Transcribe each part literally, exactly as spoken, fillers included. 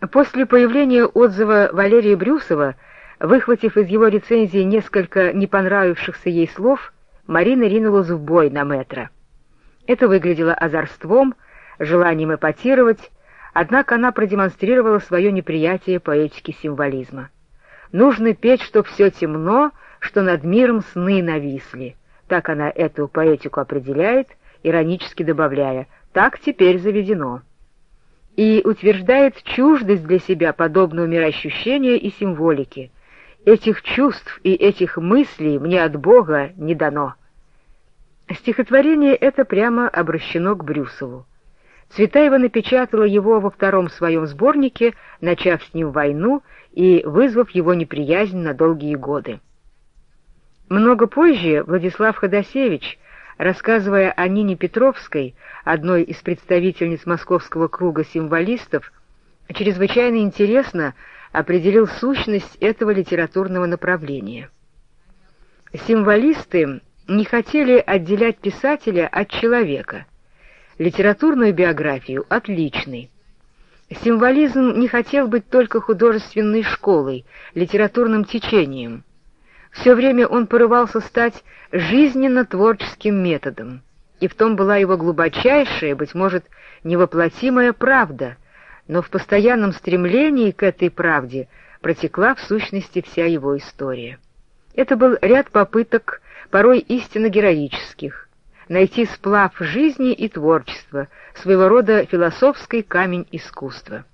После появления отзыва Валерия Брюсова, выхватив из его рецензии несколько не понравившихся ей слов, Марина ринулась в бой на Мэтра. Это выглядело озорством, желанием эпатировать, однако она продемонстрировала свое неприятие поэтики символизма. «Нужно петь, чтоб все темно, что над миром сны нависли». Так она эту поэтику определяет, иронически добавляя: «Так теперь заведено». И утверждает чуждость для себя подобного мироощущения и символики. «Этих чувств и этих мыслей мне от Бога не дано». Стихотворение это прямо обращено к Брюсову. Цветаева напечатала его во втором своем сборнике, начав с ним войну и вызвав его неприязнь на долгие годы. Много позже Владислав Ходосевич, рассказывая о Нине Петровской, одной из представительниц московского круга символистов, чрезвычайно интересно определил сущность этого литературного направления. Символисты не хотели отделять писателя от человека, литературную биографию от личной. Символизм не хотел быть только художественной школой, литературным течением. Все время он порывался стать жизненно-творческим методом, и в том была его глубочайшая, быть может, невоплотимая правда, но в постоянном стремлении к этой правде протекла в сущности вся его история. Это был ряд попыток, порой истинно героических, найти сплав жизни и творчества, своего рода философский камень искусства.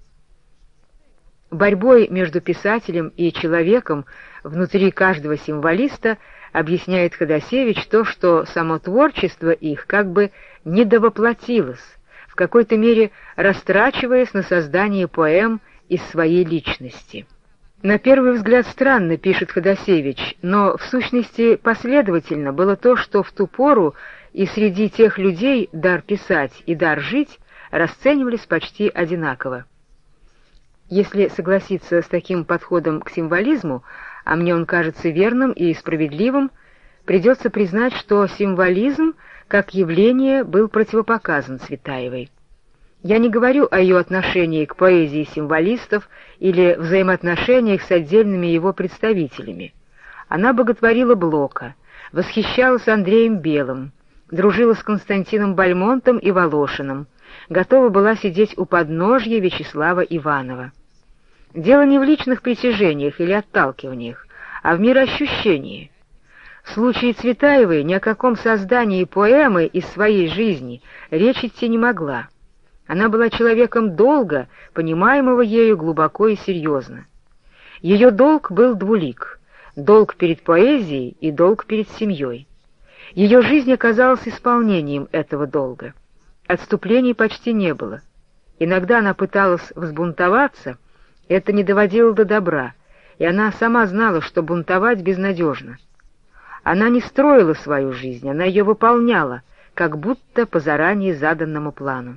Борьбой между писателем и человеком внутри каждого символиста объясняет Ходосевич то, что само творчество их как бы недовоплотилось, в какой-то мере растрачиваясь на создание поэм из своей личности. На первый взгляд странно, пишет Ходосевич, но в сущности последовательно было то, что в ту пору и среди тех людей дар писать и дар жить расценивались почти одинаково. Если согласиться с таким подходом к символизму, а мне он кажется верным и справедливым, придется признать, что символизм как явление был противопоказан Цветаевой. Я не говорю о ее отношении к поэзии символистов или взаимоотношениях с отдельными его представителями. Она боготворила Блока, восхищалась Андреем Белым, дружила с Константином Бальмонтом и Волошиным, готова была сидеть у подножья Вячеслава Иванова. Дело не в личных притяжениях или отталкиваниях, а в мироощущении. В случае Цветаевой ни о каком создании поэмы из своей жизни речь идти не могла. Она была человеком долга, понимаемого ею глубоко и серьезно. Ее долг был двулик — долг перед поэзией и долг перед семьей. Ее жизнь оказалась исполнением этого долга. Отступлений почти не было. Иногда она пыталась взбунтоваться, это не доводило до добра, и она сама знала, что бунтовать безнадежно. Она не строила свою жизнь, она ее выполняла, как будто по заранее заданному плану.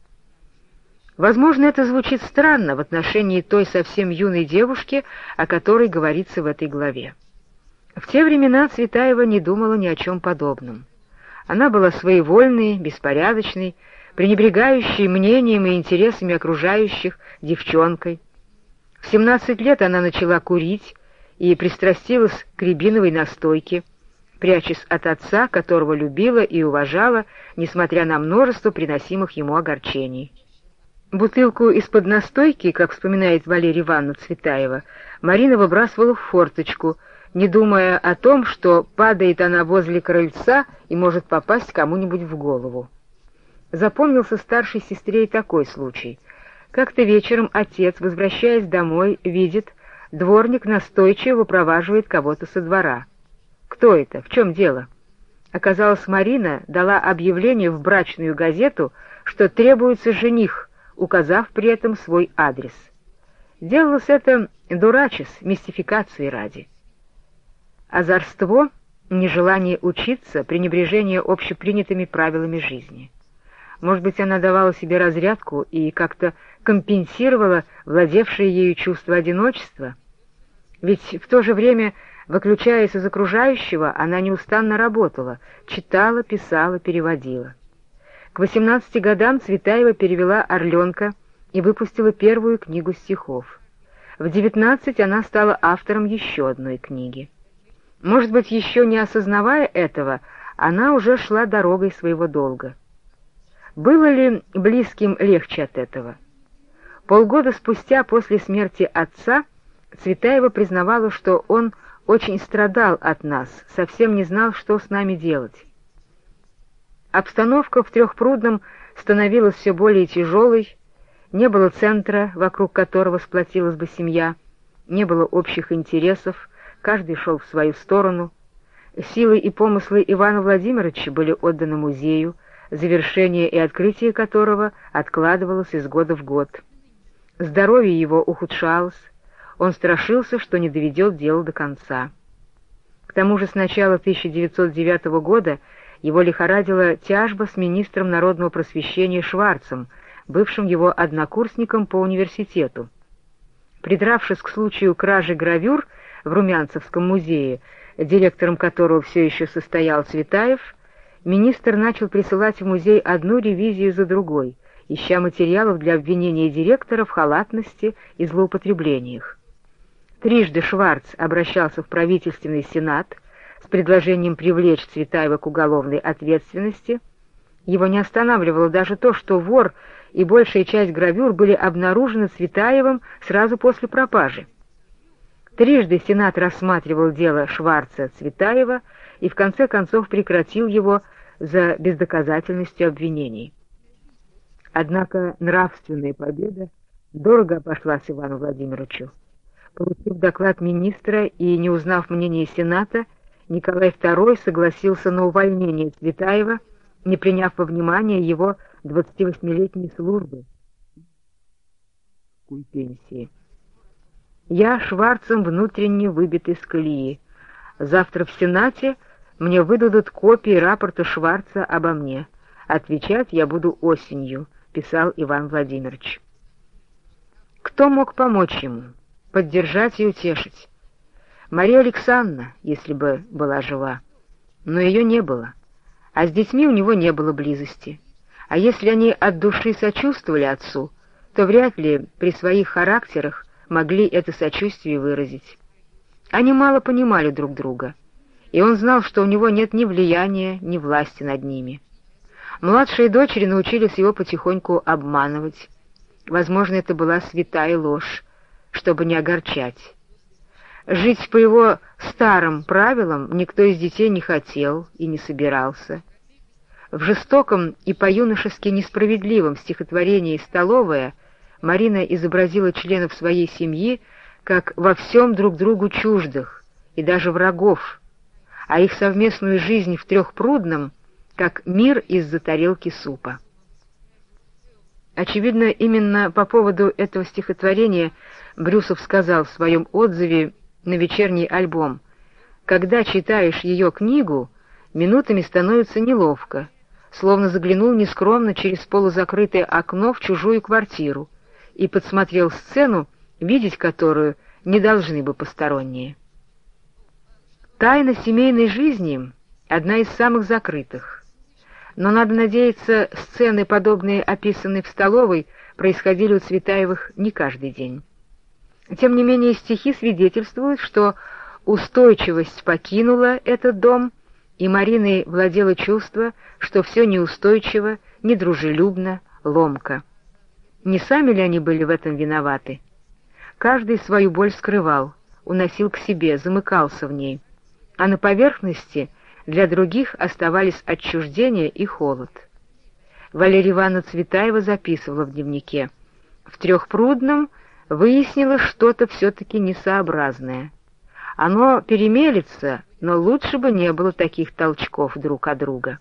Возможно, это звучит странно в отношении той совсем юной девушки, о которой говорится в этой главе. В те времена Цветаева не думала ни о чем подобном. Она была своевольной, беспорядочной, пренебрегающей мнением и интересами окружающих девчонкой. В семнадцать лет она начала курить и пристрастилась к рябиновой настойке, прячась от отца, которого любила и уважала, несмотря на множество приносимых ему огорчений. Бутылку из-под настойки, как вспоминает Валерия Ивановна Цветаева, Марина выбрасывала в форточку, не думая о том, что падает она возле крыльца и может попасть кому-нибудь в голову. Запомнился старшей сестре и такой случай. Как-то вечером отец, возвращаясь домой, видит, дворник настойчиво выпроваживает кого-то со двора. Кто это? В чем дело? Оказалось, Марина дала объявление в брачную газету, что требуется жених, указав при этом свой адрес. Делалось это дурачес, мистификации ради. Озорство, нежелание учиться, пренебрежение общепринятыми правилами жизни. Может быть, она давала себе разрядку и как-то компенсировала владевшее ею чувство одиночества? Ведь в то же время, выключаясь из окружающего, она неустанно работала, читала, писала, переводила. К восемнадцати годам Цветаева перевела «Орленка» и выпустила первую книгу стихов. В девятнадцать она стала автором еще одной книги. Может быть, еще не осознавая этого, она уже шла дорогой своего долга. Было ли близким легче от этого? Полгода спустя после смерти отца Цветаева признавала, что он очень страдал от нас, совсем не знал, что с нами делать. Обстановка в Трехпрудном становилась все более тяжелой, не было центра, вокруг которого сплотилась бы семья, не было общих интересов, каждый шел в свою сторону. Силы и помыслы Ивана Владимировича были отданы музею, завершение и открытие которого откладывалось из года в год. Здоровье его ухудшалось, он страшился, что не доведет дело до конца. К тому же с начала тысяча девятьсот девятого года его лихорадила тяжба с министром народного просвещения Шварцем, бывшим его однокурсником по университету. Придравшись к случаю кражи гравюр в Румянцевском музее, директором которого все еще состоял Цветаев, министр начал присылать в музей одну ревизию за другой, ища материалов для обвинения директора в халатности и злоупотреблениях. Трижды Шварц обращался в правительственный сенат с предложением привлечь Цветаева к уголовной ответственности. Его не останавливало даже то, что вор и большая часть гравюр были обнаружены Цветаевым сразу после пропажи. Трижды сенат рассматривал дело Шварца-Цветаева и в конце концов прекратил его за бездоказательностью обвинений. Однако нравственная победа дорого обошлась Ивану Владимировичу. Получив доклад министра и не узнав мнения сената, Николай второй согласился на увольнение Цветаева, не приняв во внимание его двадцативосьмилетней службы и пенсии. «Я Шварцем внутренне выбит из колеи. Завтра в Сенате мне выдадут копии рапорта Шварца обо мне. Отвечать я буду осенью», — писал Иван Владимирович. Кто мог помочь ему, поддержать и утешить? Мария Александровна, если бы была жива, но ее не было, а с детьми у него не было близости. А если они от души сочувствовали отцу, то вряд ли при своих характерах могли это сочувствие выразить. Они мало понимали друг друга, и он знал, что у него нет ни влияния, ни власти над ними. Младшие дочери научились его потихоньку обманывать. Возможно, это была святая ложь, чтобы не огорчать. Жить по его старым правилам никто из детей не хотел и не собирался. В жестоком и по-юношески несправедливом стихотворении «Столовая» Марина изобразила членов своей семьи как во всем друг другу чуждых и даже врагов, а их совместную жизнь в Трехпрудном как мир из-за тарелки супа. Очевидно, именно по поводу этого стихотворения Брюсов сказал в своем отзыве на вечерний альбом: «Когда читаешь ее книгу, минутами становится неловко, словно заглянул нескромно через полузакрытое окно в чужую квартиру и подсмотрел сцену, видеть которую не должны бы посторонние». Тайна семейной жизни — одна из самых закрытых. Но, надо надеяться, сцены, подобные описанной в «Столовой», происходили у Цветаевых не каждый день. Тем не менее, стихи свидетельствуют, что устойчивость покинула этот дом, и Мариной владело чувство, что все неустойчиво, недружелюбно, ломко. Не сами ли они были в этом виноваты? Каждый свою боль скрывал, уносил к себе, замыкался в ней, а на поверхности для других оставались отчуждение и холод. Валерия Ивановна Цветаева записывала в дневнике: «В Трехпрудном выяснилось что-то все-таки несообразное. Оно перемелется, но лучше бы не было таких толчков друг от друга».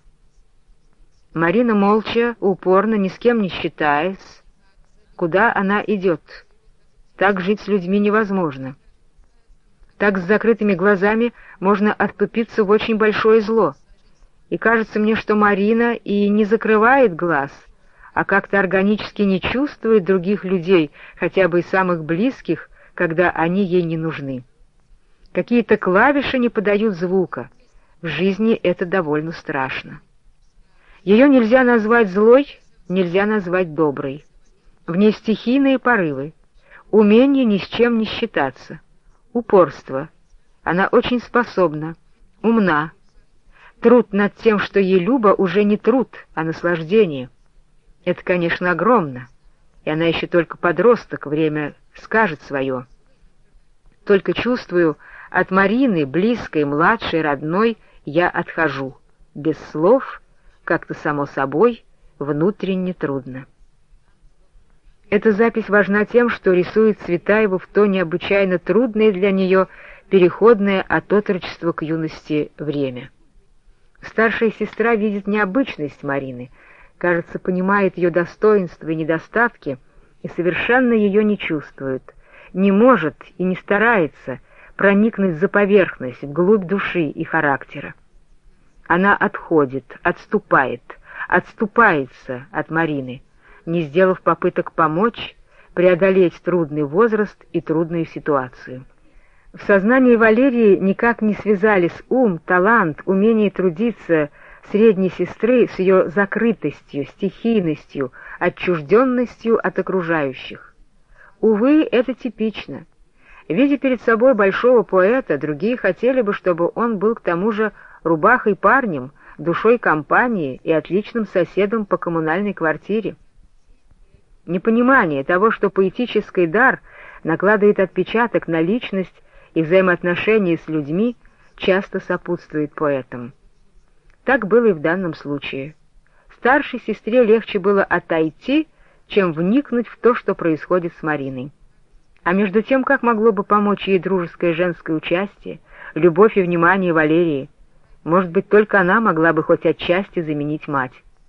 Марина молча, упорно, ни с кем не считаясь. Куда она идет? Так жить с людьми невозможно. Так с закрытыми глазами можно отступиться в очень большое зло. И кажется мне, что Марина и не закрывает глаз, а как-то органически не чувствует других людей, хотя бы и самых близких, когда они ей не нужны. Какие-то клавиши не подают звука. В жизни это довольно страшно. Ее нельзя назвать злой, нельзя назвать доброй. В ней стихийные порывы, умение ни с чем не считаться, упорство. Она очень способна, умна. Труд над тем, что ей любо, уже не труд, а наслаждение. Это, конечно, огромно, и она еще только подросток, время скажет свое. Только чувствую, от Марины, близкой, младшей, родной, я отхожу. Без слов, как-то само собой, внутренне трудно. Эта запись важна тем, что рисует Цветаеву в то необычайно трудное для нее переходное от отрочества к юности время. Старшая сестра видит необычность Марины, кажется, понимает ее достоинства и недостатки и совершенно ее не чувствует, не может и не старается проникнуть за поверхность, вглубь души и характера. Она отходит, отступает, отступается от Марины, не сделав попыток помочь, преодолеть трудный возраст и трудную ситуацию. В сознании Валерии никак не связались ум, талант, умение трудиться средней сестры с ее закрытостью, стихийностью, отчужденностью от окружающих. Увы, это типично. Видя перед собой большого поэта, другие хотели бы, чтобы он был к тому же рубахой парнем, душой компании и отличным соседом по коммунальной квартире. Непонимание того, что поэтический дар накладывает отпечаток на личность и взаимоотношения с людьми, часто сопутствует поэтам. Так было и в данном случае. Старшей сестре легче было отойти, чем вникнуть в то, что происходит с Мариной. А между тем, как могло бы помочь ей дружеское женское участие, любовь и внимание Валерии? Может быть, только она могла бы хоть отчасти заменить мать.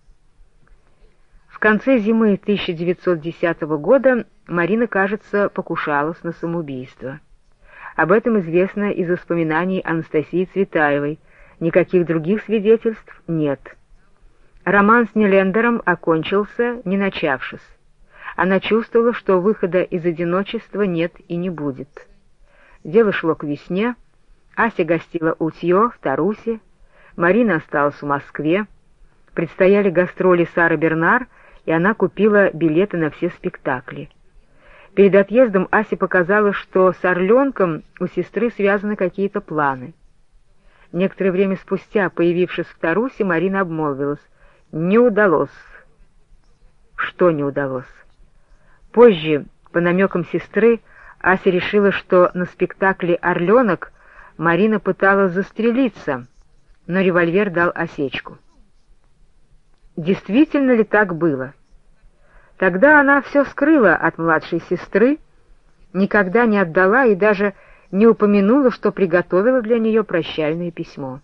В конце зимы тысяча девятьсот десятого года Марина, кажется, покушалась на самоубийство. Об этом известно из воспоминаний Анастасии Цветаевой, никаких других свидетельств нет. Роман с Нелендером окончился, не начавшись. Она чувствовала, что выхода из одиночества нет и не будет. Дело шло к весне, Ася гостила у Тьё в Тарусе, Марина осталась в Москве, предстояли гастроли Сары Бернар, и она купила билеты на все спектакли. Перед отъездом Асе показалось, что с Орленком у сестры связаны какие-то планы. Некоторое время спустя, появившись в Тарусе, Марина обмолвилась: «Не удалось». Что не удалось? Позже, по намекам сестры, Ася решила, что на спектакле «Орленок» Марина пыталась застрелиться, но револьвер дал осечку. Действительно ли так было? Тогда она все скрыла от младшей сестры, никогда не отдала и даже не упомянула, что приготовила для нее прощальное письмо.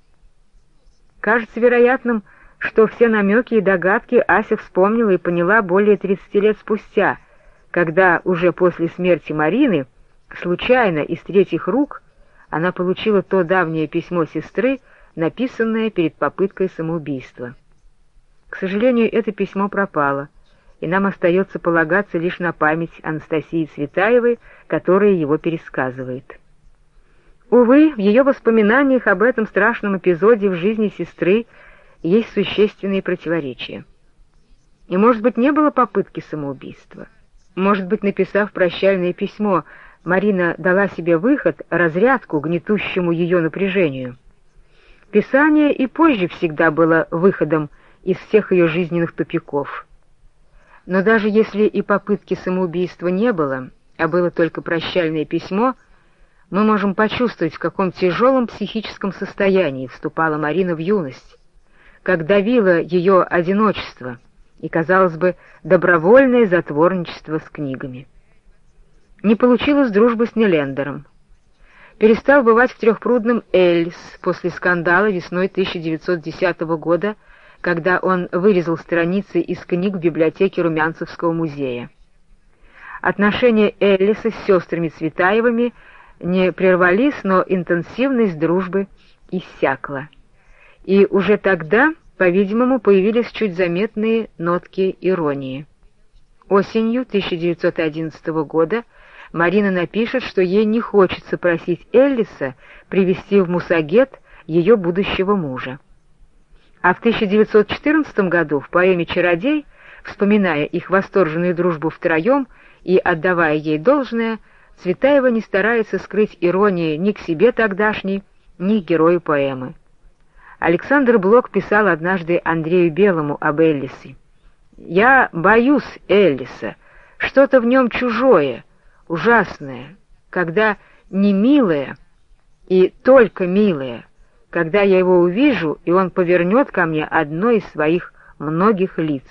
Кажется вероятным, что все намеки и догадки Ася вспомнила и поняла более тридцати лет спустя, когда уже после смерти Марины, случайно из третьих рук, она получила то давнее письмо сестры, написанное перед попыткой самоубийства. К сожалению, это письмо пропало, и нам остается полагаться лишь на память Анастасии Цветаевой, которая его пересказывает. Увы, в ее воспоминаниях об этом страшном эпизоде в жизни сестры есть существенные противоречия. И, может быть, не было попытки самоубийства. Может быть, написав прощальное письмо, Марина дала себе выход, разрядку гнетущему ее напряжению. Писание и позже всегда было выходом из всех ее жизненных тупиков. Но даже если и попытки самоубийства не было, а было только прощальное письмо, мы можем почувствовать, в каком тяжелом психическом состоянии вступала Марина в юность, как давило ее одиночество и, казалось бы, добровольное затворничество с книгами. Не получилось дружбы с Нелендером. Перестал бывать в Трехпрудном Эльс после скандала весной тысяча девятьсот десятого года, когда он вырезал страницы из книг в библиотеке Румянцевского музея. Отношения Эллиса с сестрами Цветаевыми не прервались, но интенсивность дружбы иссякла. И уже тогда, по-видимому, появились чуть заметные нотки иронии. Осенью тысяча девятьсот одиннадцатого года Марина напишет, что ей не хочется просить Эллиса привезти в Мусагет ее будущего мужа. А в тысяча девятьсот четырнадцатом году в поэме «Чародей» Вспоминая их восторженную дружбу втроем и отдавая ей должное, Цветаева не старается скрыть иронии ни к себе тогдашней, ни к герою поэмы. Александр Блок писал однажды Андрею Белому об Эллисе: «Я боюсь Эллиса, что-то в нем чужое, ужасное, когда не милое и только милое, когда я его увижу, и он повернет ко мне одно из своих многих лиц».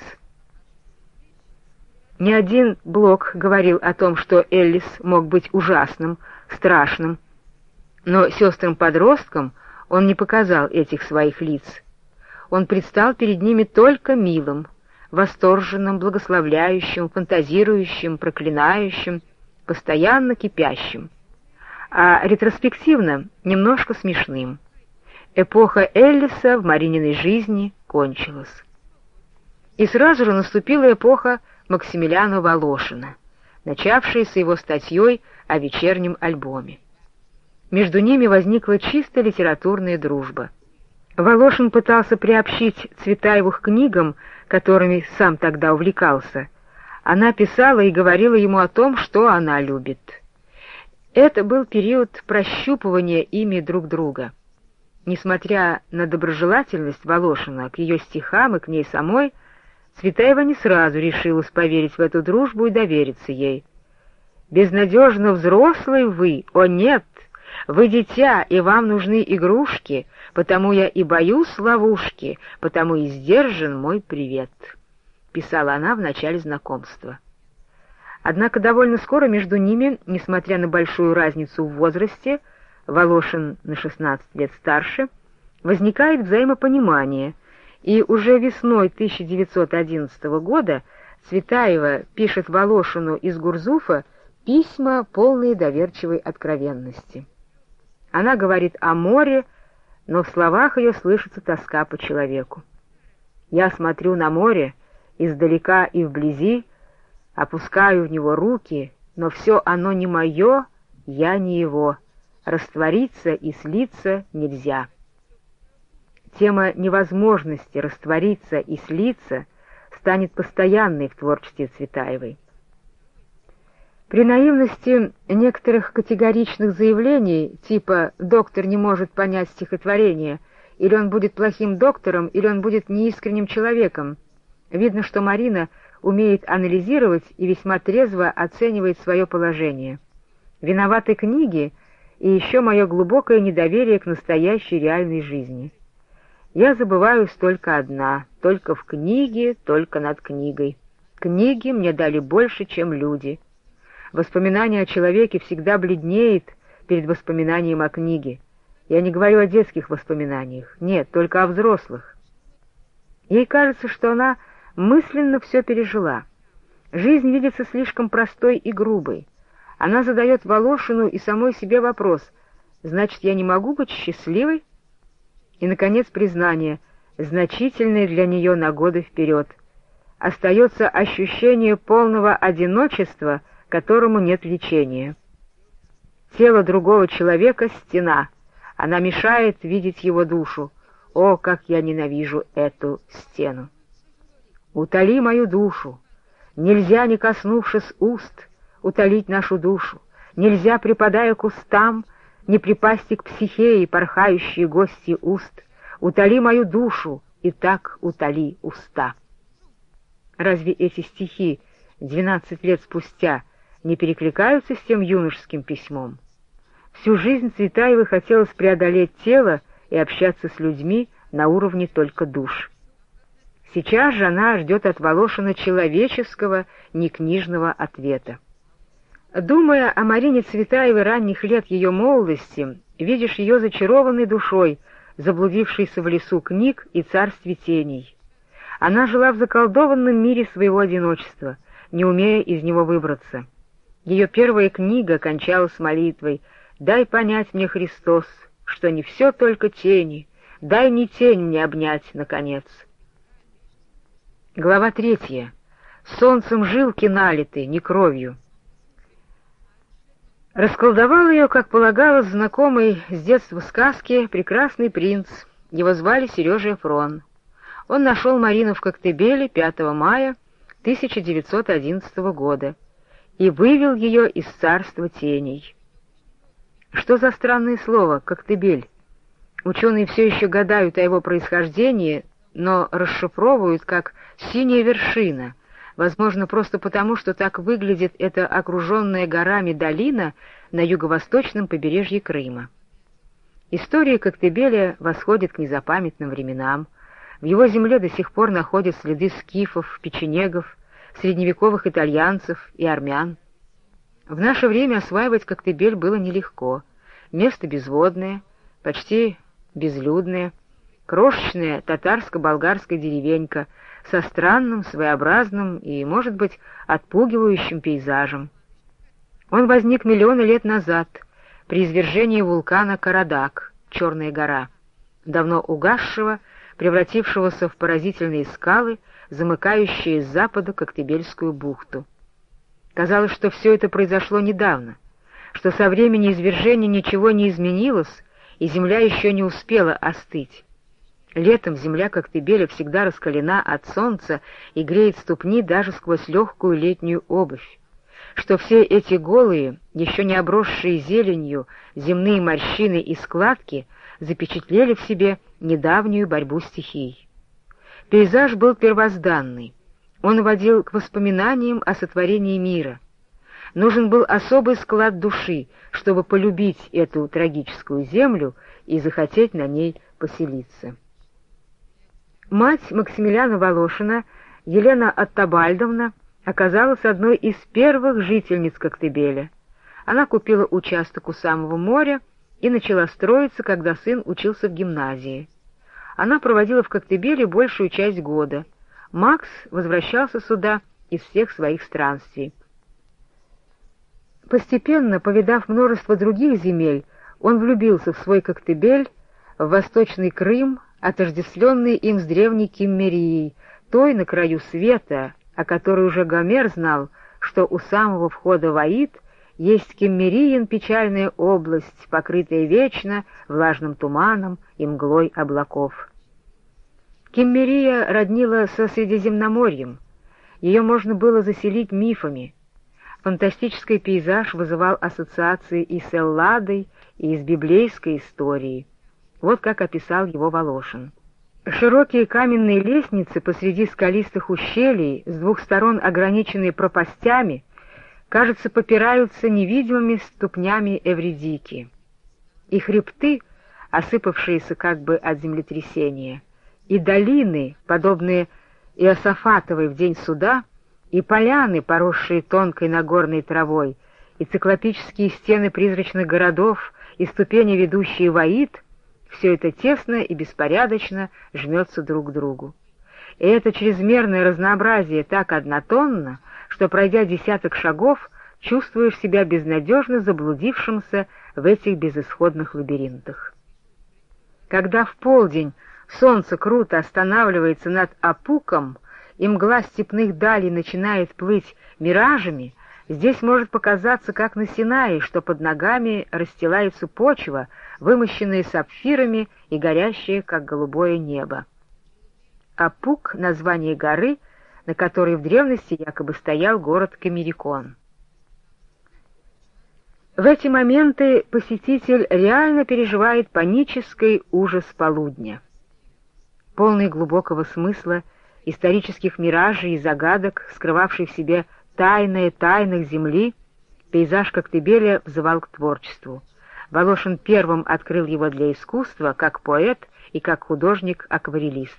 Не один Блок говорил о том, что Эллис мог быть ужасным, страшным, но сестрам-подросткам он не показал этих своих лиц. Он предстал перед ними только милым, восторженным, благословляющим, фантазирующим, проклинающим, постоянно кипящим, а ретроспективно немножко смешным. Эпоха Эллиса в Марининой жизни кончилась. И сразу же наступила эпоха Максимилиана Волошина, начавшаяся его статьей о вечернем альбоме. Между ними возникла чисто литературная дружба. Волошин пытался приобщить Цветаеву к книгам, которыми сам тогда увлекался. Она писала и говорила ему о том, что она любит. Это был период прощупывания ими друг друга. Несмотря на доброжелательность Волошина к ее стихам и к ней самой, Цветаева не сразу решилась поверить в эту дружбу и довериться ей. «Безнадежно взрослый вы, о нет! Вы дитя, и вам нужны игрушки, потому я и боюсь ловушки, потому и сдержан мой привет», — писала она в начале знакомства. Однако довольно скоро между ними, несмотря на большую разницу в возрасте, Волошин на шестнадцать лет старше, возникает взаимопонимание, и уже весной тысяча девятьсот одиннадцатого года Цветаева пишет Волошину из Гурзуфа письма, полные доверчивой откровенности. Она говорит о море, но в словах ее слышится тоска по человеку. «Я смотрю на море издалека и вблизи, опускаю в него руки, но все оно не мое, я не его, раствориться и слиться нельзя». Тема невозможности раствориться и слиться станет постоянной в творчестве Цветаевой. При наивности некоторых категоричных заявлений, типа «доктор не может понять стихотворение», или он будет плохим доктором, или он будет неискренним человеком, видно, что Марина умеет анализировать и весьма трезво оценивает свое положение. Виноваты книги и еще мое глубокое недоверие к настоящей реальной жизни. Я забываюсь только одна, только в книге, только над книгой. Книги мне дали больше, чем люди. Воспоминание о человеке всегда бледнеет перед воспоминанием о книге. Я не говорю о детских воспоминаниях, нет, только о взрослых. Ей кажется, что она мысленно все пережила. Жизнь видится слишком простой и грубой. Она задает Волошину и самой себе вопрос: «Значит, я не могу быть счастливой?» И, наконец, признание, значительное для нее на годы вперед. Остается ощущение полного одиночества, которому нет лечения. Тело другого человека — стена. Она мешает видеть его душу. О, как я ненавижу эту стену! Утоли мою душу. Нельзя, не коснувшись уст, утолить нашу душу. Нельзя, припадая к устам, не припасти к психее, порхающие гости уст. Утоли мою душу, и так утоли уста. Разве эти стихи двенадцать лет спустя не перекликаются с тем юношеским письмом? Всю жизнь Цветаевой хотелось преодолеть тело и общаться с людьми на уровне только душ. Сейчас же она ждет от Волошина человеческого, не книжного ответа. Думая о Марине Цветаевой ранних лет ее молодости, видишь ее зачарованной душой, заблудившейся в лесу книг и царстве теней. Она жила в заколдованном мире своего одиночества, не умея из него выбраться. Ее первая книга кончалась молитвой: «Дай понять мне, Христос, что не все только тени, дай не тень мне обнять, наконец». Глава третья. Солнцем жилки налиты, не кровью. Расколдовал ее, как полагалось, знакомый с детства сказки прекрасный принц. Его звали Сережа Эфрон. Он нашел Марину в Коктебеле пятого мая, тысяча девятьсот одиннадцатого года и вывел ее из царства теней. Что за странное слово «Коктебель»? Ученые все еще гадают о его происхождении, но расшифровывают как «синяя вершина», возможно, просто потому, что так выглядит эта окруженная горами долина на юго-восточном побережье Крыма. История Коктебеля восходит к незапамятным временам. В его земле до сих пор находят следы скифов, печенегов, средневековых итальянцев и армян. В наше время осваивать Коктебель было нелегко. Место безводное, почти безлюдное, крошечная татарско-болгарская деревенька со странным, своеобразным и, может быть, отпугивающим пейзажем. Он возник миллионы лет назад при извержении вулкана Карадак, Черная гора, давно угасшего, превратившегося в поразительные скалы, замыкающие с запада Коктебельскую бухту. Казалось, что все это произошло недавно, что со времени извержения ничего не изменилось, и земля еще не успела остыть. Летом земля Коктебеля всегда раскалена от солнца и греет ступни даже сквозь легкую летнюю обувь, что все эти голые, еще не обросшие зеленью, земные морщины и складки запечатлели в себе недавнюю борьбу стихий. Пейзаж был первозданный, он водил к воспоминаниям о сотворении мира. Нужен был особый склад души, чтобы полюбить эту трагическую землю и захотеть на ней поселиться. Мать Максимилиана Волошина, Елена Оттабальдовна, оказалась одной из первых жительниц Коктебеля. Она купила участок у самого моря и начала строиться, когда сын учился в гимназии. Она проводила в Коктебеле большую часть года. Макс возвращался сюда из всех своих странствий. Постепенно, повидав множество других земель, он влюбился в свой Коктебель, в Восточный Крым, отождествленный им с древней Киммерией, той на краю света, о которой уже Гомер знал, что у самого входа в Аид есть Киммериен печальная область, покрытая вечно влажным туманом и мглой облаков. Киммерия роднила со Средиземноморьем, ее можно было заселить мифами. Фантастический пейзаж вызывал ассоциации и с Элладой, и с библейской историей. Вот как описал его Волошин. Широкие каменные лестницы посреди скалистых ущелий, с двух сторон ограниченные пропастями, кажется, попираются невидимыми ступнями Эвридики. И хребты, осыпавшиеся как бы от землетрясения, и долины, подобные Иосафатовой в день суда, и поляны, поросшие тонкой нагорной травой, и циклопические стены призрачных городов, и ступени, ведущие в Аид, все это тесно и беспорядочно жмется друг к другу. И это чрезмерное разнообразие так однотонно, что, пройдя десяток шагов, чувствуешь себя безнадежно заблудившимся в этих безысходных лабиринтах. Когда в полдень солнце круто останавливается над Апуком, и мгла степных далей начинает плыть миражами, здесь может показаться, как на Синае, что под ногами расстилается почва, вымощенная сапфирами и горящая, как голубое небо. Апук — название горы, на которой в древности якобы стоял город Камерикон. В эти моменты посетитель реально переживает панический ужас полудня. Полный глубокого смысла, исторических миражей и загадок, скрывавший в себе тайное тайных земли, пейзаж Коктебеля взывал к творчеству. Волошин первым открыл его для искусства, как поэт и как художник-акварелист.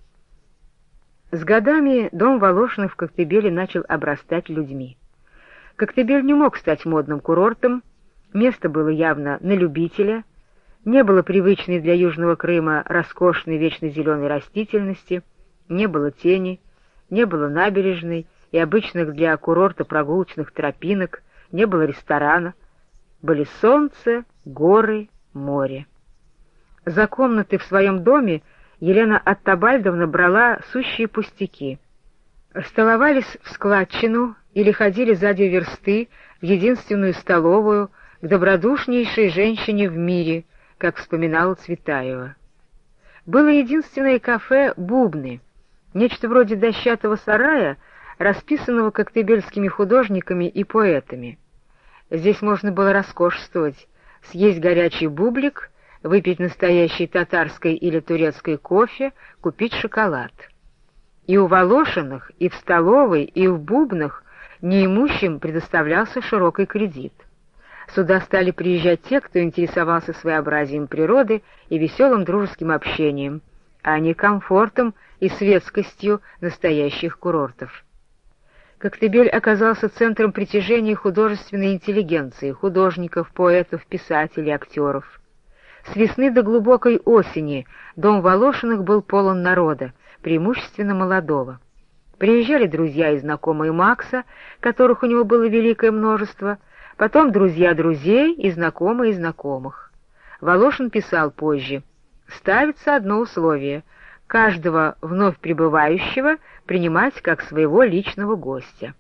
С годами дом Волошиных в Коктебеле начал обрастать людьми. Коктебель не мог стать модным курортом, место было явно на любителя, не было привычной для Южного Крыма роскошной вечно зеленой растительности, не было тени, не было набережной и обычных для курорта прогулочных тропинок, не было ресторана, были солнце, горы, море. За комнаты в своем доме Елена Оттабальдовна брала сущие пустяки. Столовались в складчину или ходили за две версты в единственную столовую к добродушнейшей женщине в мире, как вспоминала Цветаева. Было единственное кафе «Бубны», нечто вроде дощатого сарая, расписанного коктебельскими художниками и поэтами. Здесь можно было роскошествовать, съесть горячий бублик, выпить настоящий татарской или турецкой кофе, купить шоколад. И у Волошиных, и в столовой, и в бубнах неимущим предоставлялся широкий кредит. Сюда стали приезжать те, кто интересовался своеобразием природы и веселым дружеским общением, а не комфортом и светскостью настоящих курортов. Коктебель оказался центром притяжения художественной интеллигенции, художников, поэтов, писателей, актеров. С весны до глубокой осени дом Волошиных был полон народа, преимущественно молодого. Приезжали друзья и знакомые Макса, которых у него было великое множество, потом друзья друзей и знакомые знакомых. Волошин писал позже: «Ставится одно условие — каждого вновь прибывающего принимать как своего личного гостя».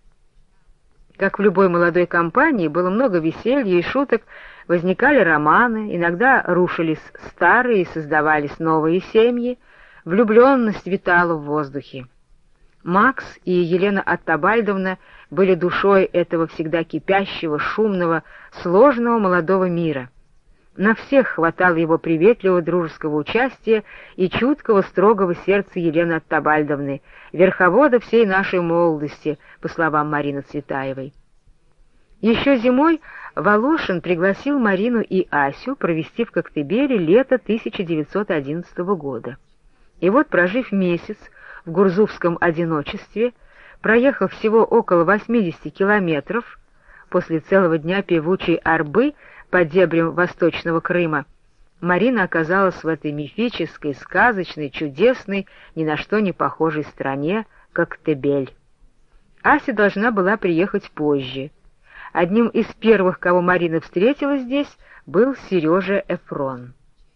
Как в любой молодой компании, было много веселья и шуток, возникали романы, иногда рушились старые и создавались новые семьи, влюбленность витала в воздухе. Макс и Елена Оттабальдовна были душой этого всегда кипящего, шумного, сложного молодого мира. На всех хватало его приветливого дружеского участия и чуткого, строгого сердца Елены Оттабальдовны, верховода всей нашей молодости, по словам Марины Цветаевой. Еще зимой Волошин пригласил Марину и Асю провести в Коктебеле лето тысяча девятьсот одиннадцатого года. И вот, прожив месяц в гурзуфском одиночестве, проехав всего около восьмидесяти километров, после целого дня певучей арбы по дебрям Восточного Крыма, Марина оказалась в этой мифической, сказочной, чудесной, ни на что не похожей стране Коктебель. Ася должна была приехать позже. Одним из первых, кого Марина встретила здесь, был Сережа Эфрон.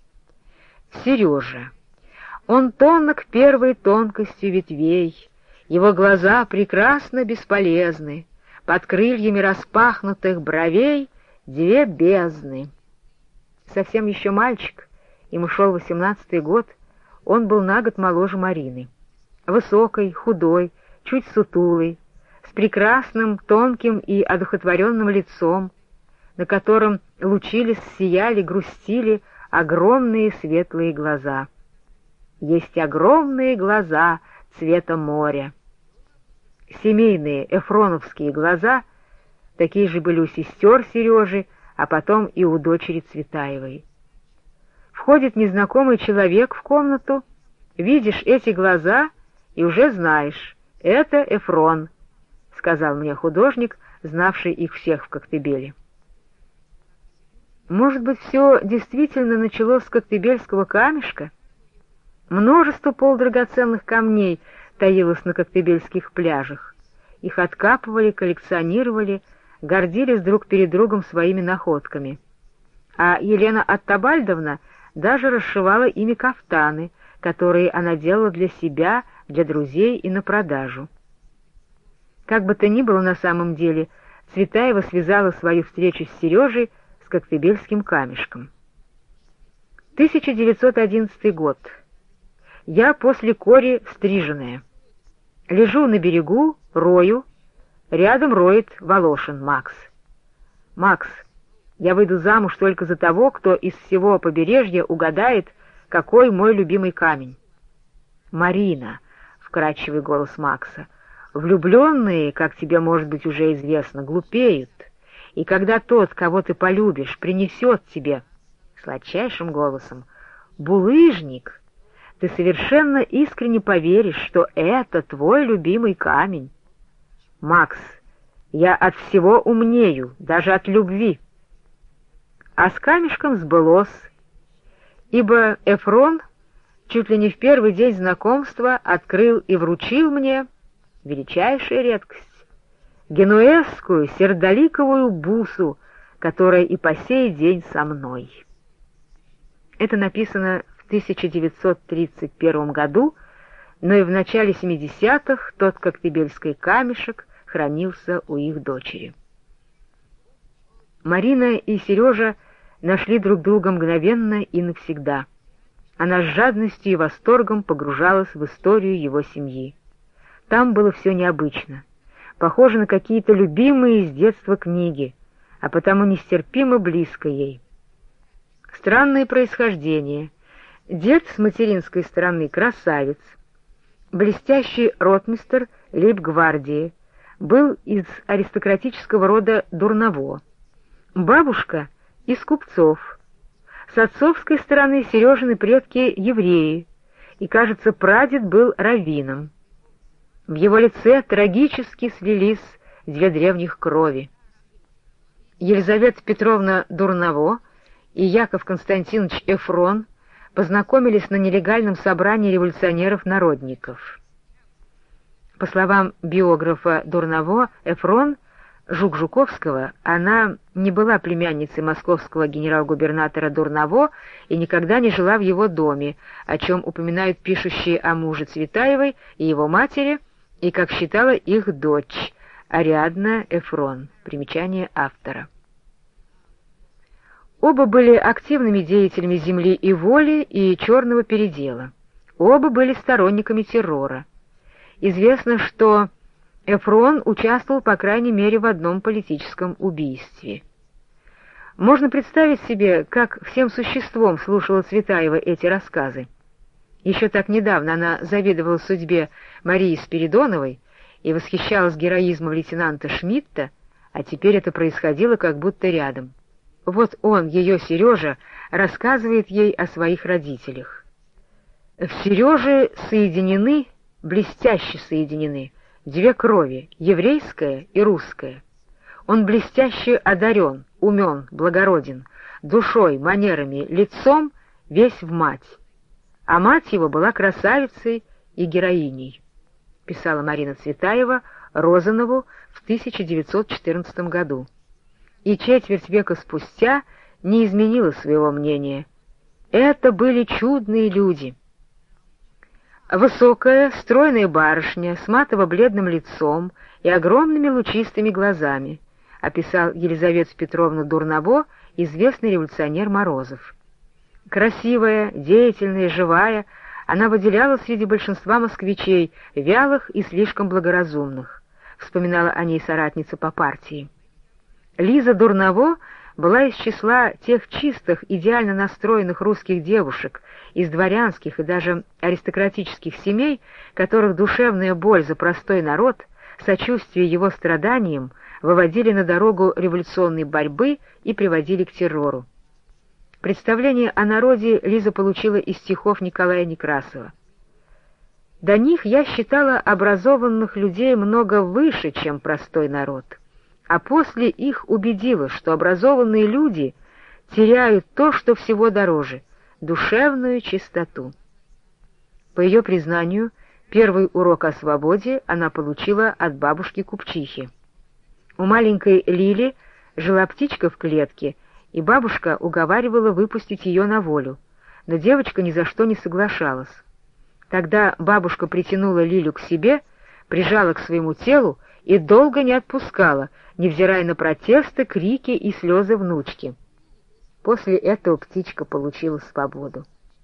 Сережа. Он тонок первой тонкостью ветвей, его глаза прекрасно бесполезны, под крыльями распахнутых бровей две бездны. Совсем еще мальчик, ему шел восемнадцатый год, он был на год моложе Марины. Высокий, худой, чуть сутулый, с прекрасным, тонким и одухотворенным лицом, на котором лучились, сияли, грустили огромные светлые глаза. Есть огромные глаза цвета моря. Семейные эфроновские глаза, такие же были у сестер Сережи, а потом и у дочери Цветаевой. Входит незнакомый человек в комнату, видишь эти глаза и уже знаешь, это Эфрон, — сказал мне художник, знавший их всех в Коктебеле. Может быть, все действительно началось с коктебельского камешка? Множество полудрагоценных камней таилось на коктебельских пляжах. Их откапывали, коллекционировали, гордились друг перед другом своими находками. А Елена Оттабальдовна даже расшивала ими кафтаны, которые она делала для себя, для друзей и на продажу. Как бы то ни было на самом деле, Цветаева связала свою встречу с Сережей с коктебельским камешком. тысяча девятьсот одиннадцатый год. Я после кори стриженная. Лежу на берегу, рою. Рядом роет Волошин Макс. «Макс, я выйду замуж только за того, кто из всего побережья угадает, какой мой любимый камень». «Марина», — вкрадчивый голос Макса, — «влюбленные, как тебе, может быть, уже известно, глупеют, и когда тот, кого ты полюбишь, принесет тебе сладчайшим голосом булыжник, ты совершенно искренне поверишь, что это твой любимый камень. Макс, я от всего умнею, даже от любви». А с камешком сбылось, ибо Эфрон чуть ли не в первый день знакомства открыл и вручил мне величайшая редкость — генуэзскую сердоликовую бусу, которая и по сей день со мной. Это написано в тысяча девятьсот тридцать первом году, но и в начале семидесятых тот коктебельский камешек хранился у их дочери. Марина и Сережа нашли друг друга мгновенно и навсегда. Она с жадностью и восторгом погружалась в историю его семьи. Там было все необычно. похожа на какие-то любимые с детства книги, а потому нестерпимо близко ей. Странное происхождение. Дед с материнской стороны красавец, блестящий ротмистр лейб-гвардии, был из аристократического рода Дурново. Бабушка — из купцов. С отцовской стороны Сережины предки — евреи, и, кажется, прадед был раввином. В его лице трагически слились две древних крови. Елизавета Петровна Дурново и Яков Константинович Эфрон познакомились на нелегальном собрании революционеров-народников. По словам биографа Дурново, Эфрон, жук Жуковского, она не была племянницей московского генерал-губернатора Дурново и никогда не жила в его доме, о чем упоминают пишущие о муже Цветаевой и его матери, и, как считала, их дочь, Ариадна Эфрон. Примечание автора. Оба были активными деятелями земли и воли и черного передела. Оба были сторонниками террора. Известно, что Эфрон участвовал, по крайней мере, в одном политическом убийстве. Можно представить себе, как всем существом слушала Цветаева эти рассказы. Еще так недавно она завидовала судьбе Марии Спиридоновой и восхищалась героизмом лейтенанта Шмидта, а теперь это происходило как будто рядом. Вот он, ее Сережа, рассказывает ей о своих родителях. В Сереже соединены, блестяще соединены, две крови, еврейская и русская. Он блестяще одарен, умен, благороден, душой, манерами, лицом весь в мать. А мать его была красавицей и героиней, писала Марина Цветаева Розанову в тысяча девятьсот четырнадцатом году. И четверть века спустя не изменила своего мнения. Это были чудные люди. Высокая, стройная барышня с матово-бледным лицом и огромными лучистыми глазами, описал Елизавету Петровну Дурново известный революционер Морозов. Красивая, деятельная, живая, она выделяла среди большинства москвичей, вялых и слишком благоразумных, вспоминала о ней соратница по партии. Лиза Дурново была из числа тех чистых, идеально настроенных русских девушек из дворянских и даже аристократических семей, которых душевная боль за простой народ, сочувствие его страданиям выводили на дорогу революционной борьбы и приводили к террору. Представление о народе Лиза получила из стихов Николая Некрасова. До них я считала образованных людей много выше, чем простой народ, а после их убедила, что образованные люди теряют то, что всего дороже — душевную чистоту. По ее признанию, первый урок о свободе она получила от бабушки-купчихи. У маленькой Лили жила птичка в клетке, и бабушка уговаривала выпустить ее на волю, но девочка ни за что не соглашалась. Тогда бабушка притянула Лилю к себе, прижала к своему телу и долго не отпускала, невзирая на протесты, крики и слезы внучки. После этого птичка получила свободу.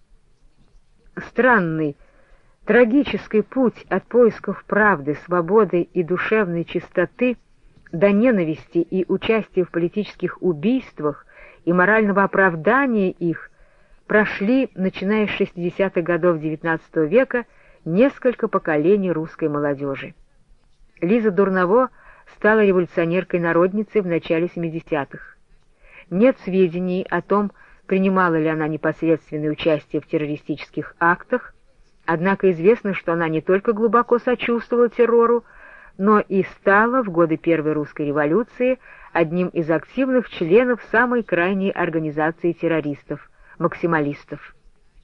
Странный, трагический путь от поисков правды, свободы и душевной чистоты до ненависти и участия в политических убийствах и морального оправдания их прошли, начиная с шестидесятых годов девятнадцатого века, несколько поколений русской молодежи. Лиза Дурново стала революционеркой-народницей в начале семидесятых. Нет сведений о том, принимала ли она непосредственное участие в террористических актах, однако известно, что она не только глубоко сочувствовала террору, но и стала в годы Первой русской революции одним из активных членов самой крайней организации террористов — максималистов.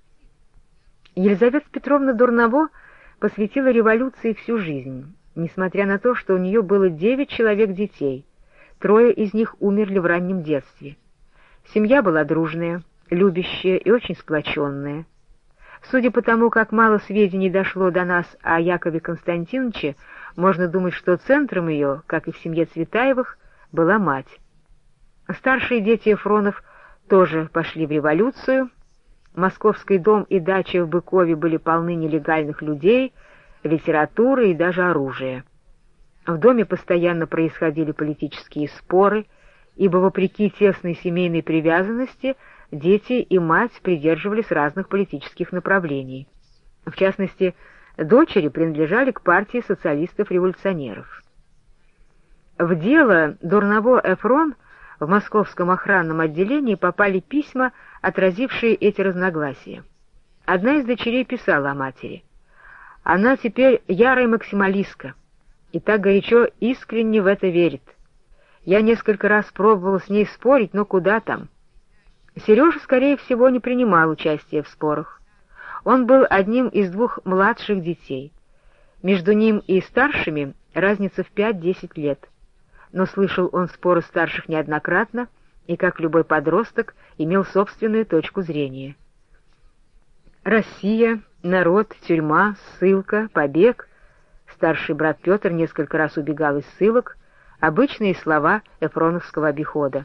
Елизавета Петровна Дурново посвятила революции всю жизнь, несмотря на то, что у нее было девять человек детей, трое из них умерли в раннем детстве. Семья была дружная, любящая и очень сплоченная. Судя по тому, как мало сведений дошло до нас о Якове Константиновиче, можно думать, что центром ее, как и в семье Цветаевых, была мать. Старшие дети Эфронов тоже пошли в революцию. Московский дом и дача в Быкове были полны нелегальных людей, литературы и даже оружия. В доме постоянно происходили политические споры, ибо вопреки тесной семейной привязанности дети и мать придерживались разных политических направлений. В частности, дочери принадлежали к партии социалистов-революционеров. В дело Дурново Эфрон в московском охранном отделении попали письма, отразившие эти разногласия. Одна из дочерей писала о матери: «Она теперь ярая максималистка и так горячо искренне в это верит. Я несколько раз пробовала с ней спорить, но куда там?» Сережа, скорее всего, не принимал участия в спорах. Он был одним из двух младших детей. Между ним и старшими разница в пять-десять лет. Но слышал он споры старших неоднократно и, как любой подросток, имел собственную точку зрения. Россия, народ, тюрьма, ссылка, побег. Старший брат Петр несколько раз убегал из ссылок. Обычные слова эфроновского обихода.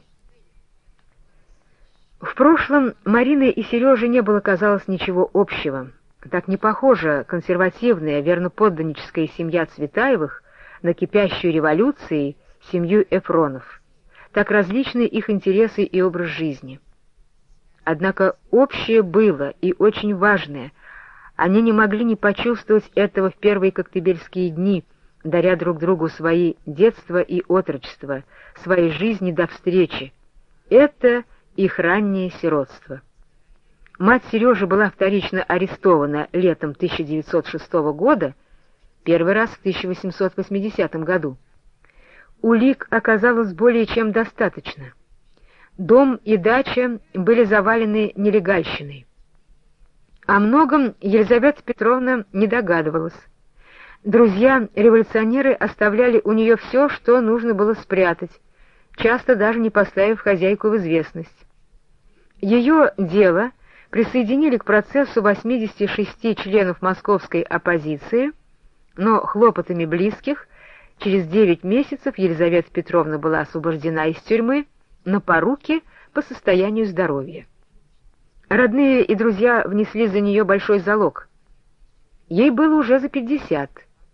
В прошлом Марины и Сережи не было, казалось, ничего общего. Так не похожа консервативная, верноподданническая семья Цветаевых на кипящую революцией семью Эфронов. Так различны их интересы и образ жизни. Однако общее было и очень важное. Они не могли не почувствовать этого в первые коктебельские дни, даря друг другу свои детство и отрочество, свои жизни до встречи. Это их раннее сиротство. Мать Сережи была вторично арестована летом тысяча девятьсот шестого года, первый раз в тысяча восемьсот восьмидесятом году. Улик оказалось более чем достаточно. Дом и дача были завалены нелегальщиной. О многом Елизавета Петровна не догадывалась. Друзья-революционеры оставляли у нее все, что нужно было спрятать, часто даже не поставив хозяйку в известность. Ее дело присоединили к процессу восьмидесяти шести членов московской оппозиции, но хлопотами близких через девять месяцев Елизавета Петровна была освобождена из тюрьмы на поруки по состоянию здоровья. Родные и друзья внесли за нее большой залог. Ей было уже за пятьдесят.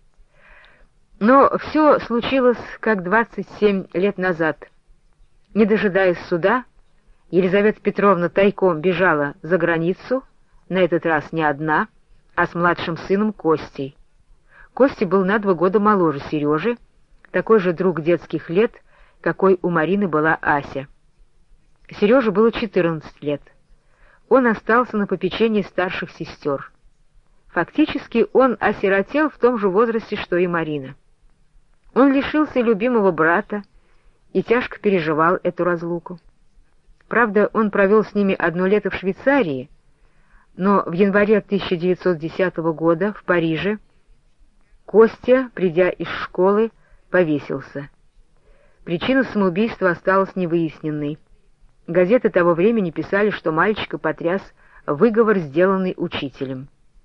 Но все случилось как двадцать семь лет назад. Не дожидаясь суда, Елизавета Петровна тайком бежала за границу, на этот раз не одна, а с младшим сыном Костей. Костя был на два года моложе Сережи, такой же друг детских лет, какой у Марины была Ася. Сереже было четырнадцать лет. Он остался на попечении старших сестер. Фактически он осиротел в том же возрасте, что и Марина. Он лишился любимого брата и тяжко переживал эту разлуку. Правда, он провел с ними одно лето в Швейцарии, но в январе тысяча девятьсот десятого года в Париже Костя, придя из школы, повесился. Причина самоубийства осталась невыясненной. Газеты того времени писали, что мальчика потряс выговор, сделанный учителем.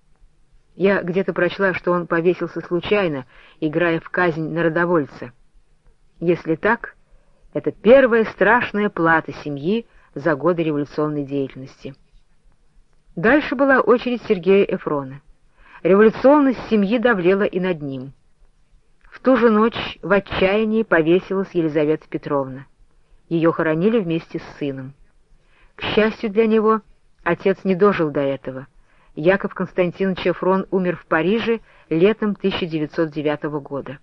Я где-то прочла, что он повесился случайно, играя в казнь народовольца. Если так, это первая страшная плата семьи за годы революционной деятельности. Дальше была очередь Сергея Эфрона. Революционность семьи давлела и над ним. В ту же ночь в отчаянии повесилась Елизавета Петровна. Ее хоронили вместе с сыном. К счастью для него, отец не дожил до этого. Яков Константинович Эфрон умер в Париже летом тысяча девятьсот девятого года.